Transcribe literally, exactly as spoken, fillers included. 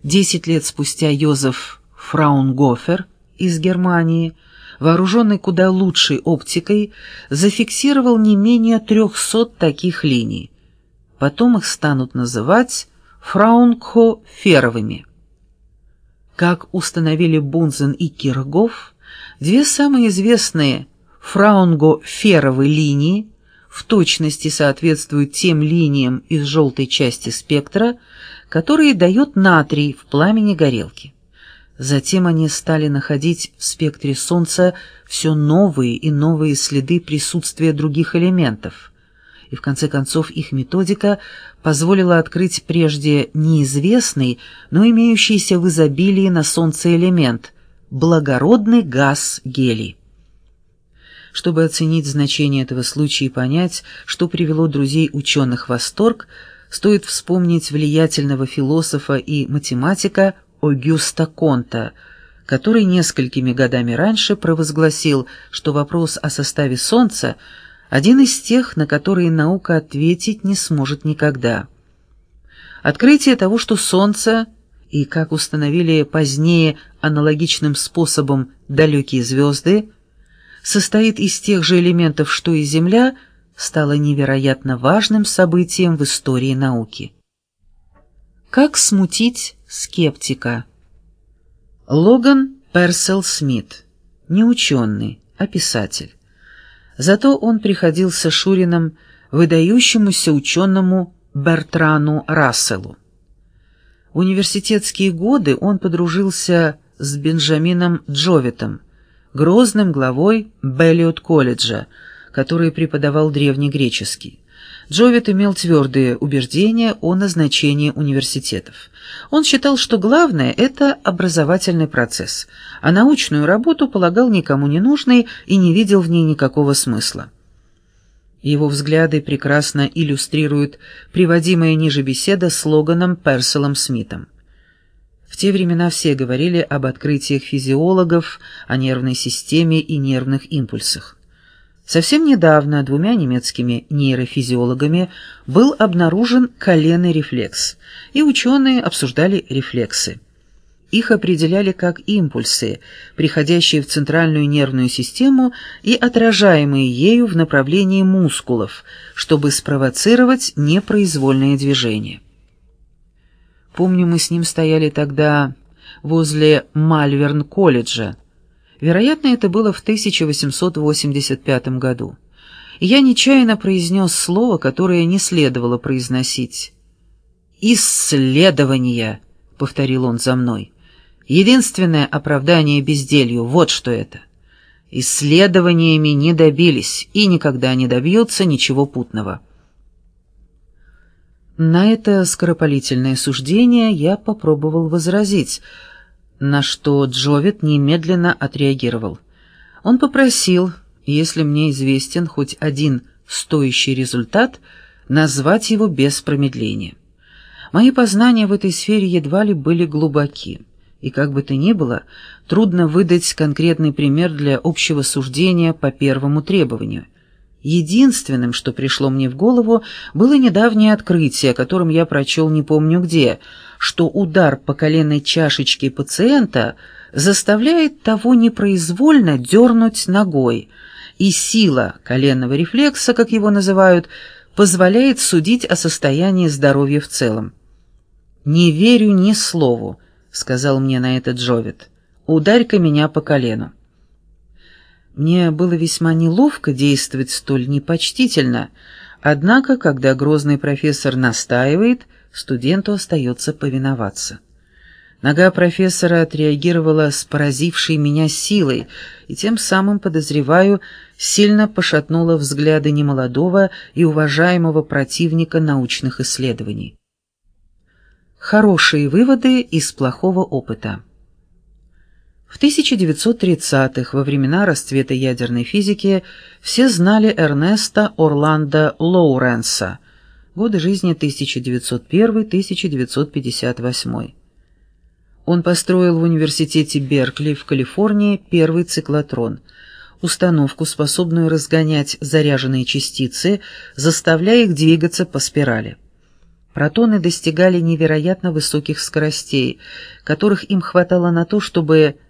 Десять лет спустя Йозеф Фраунгофер из Германии, вооруженный куда лучшей оптикой, зафиксировал не менее трехсот таких линий. Потом их станут называть фраунгхоферовыми. Как установили Бунзен и Кирхгоф, две самые известные фраунгоферовые линии в точности соответствуют тем линиям из желтой части спектра, которые дает натрий в пламени горелки. Затем они стали находить в спектре Солнца все новые и новые следы присутствия других элементов, и в конце концов их методика позволила открыть прежде неизвестный, но имеющийся в изобилии на Солнце элемент – благородный газ гелий. Чтобы оценить значение этого случая и понять, что привело друзей ученых в восторг, стоит вспомнить влиятельного философа и математика Огюста Конта, который несколькими годами раньше провозгласил, что вопрос о составе Солнца – один из тех, на которые наука ответить не сможет никогда. Открытие того, что Солнце, и, как установили позднее аналогичным способом далекие звезды, состоит из тех же элементов, что и Земля, стало невероятно важным событием в истории науки. Как смутить скептика? Логан Персел Смит, не ученый, а писатель. Зато он приходился шурином выдающемуся ученому Бертрану Расселу. В университетские годы он подружился с Бенджамином Джовитом, грозным главой Беллиот-колледжа, который преподавал древнегреческий. Джовит имел твердые убеждения о назначении университетов. Он считал, что главное – это образовательный процесс, а научную работу полагал никому не нужной и не видел в ней никакого смысла. Его взгляды прекрасно иллюстрирует приводимая ниже беседа с Логаном Перселом Смитом. В те времена все говорили об открытиях физиологов, о нервной системе и нервных импульсах. Совсем недавно двумя немецкими нейрофизиологами был обнаружен коленный рефлекс, и ученые обсуждали рефлексы. Их определяли как импульсы, приходящие в центральную нервную систему и отражаемые ею в направлении мускулов, чтобы спровоцировать непроизвольные движения. Помню, мы с ним стояли тогда возле Мальверн-колледжа. Вероятно, это было в тысяча восемьсот восемьдесят пятом году. И я нечаянно произнес слово, которое не следовало произносить. «Исследования», — повторил он за мной. «Единственное оправдание безделью — вот что это. Исследованиями не добились и никогда не добьются ничего путного». На это скоропалительное суждение я попробовал возразить, на что Джовит немедленно отреагировал. Он попросил, если мне известен хоть один стоящий результат, назвать его без промедления. Мои познания в этой сфере едва ли были глубоки, и как бы то ни было, трудно выдать конкретный пример для общего суждения по первому требованию. Единственным, что пришло мне в голову, было недавнее открытие, о котором я прочел не помню где, что удар по коленной чашечке пациента заставляет того непроизвольно дернуть ногой, и сила коленного рефлекса, как его называют, позволяет судить о состоянии здоровья в целом. «Не верю ни слову», — сказал мне на это Джовит. «Ударь-ка меня по колену». Мне было весьма неловко действовать столь непочтительно, однако, когда грозный профессор настаивает, студенту остается повиноваться. Нога профессора отреагировала с поразившей меня силой и тем самым, подозреваю, сильно пошатнула взгляды немолодого и уважаемого противника научных исследований. Хорошие выводы из плохого опыта. В тысяча девятьсот тридцатых, во времена расцвета ядерной физики, все знали Эрнеста Орландо Лоуренса, годы жизни тысяча девятьсот первый — тысяча девятьсот пятьдесят восьмой. Он построил в университете Беркли в Калифорнии первый циклотрон, установку, способную разгонять заряженные частицы, заставляя их двигаться по спирали. Протоны достигали невероятно высоких скоростей, которых им хватало на то, чтобы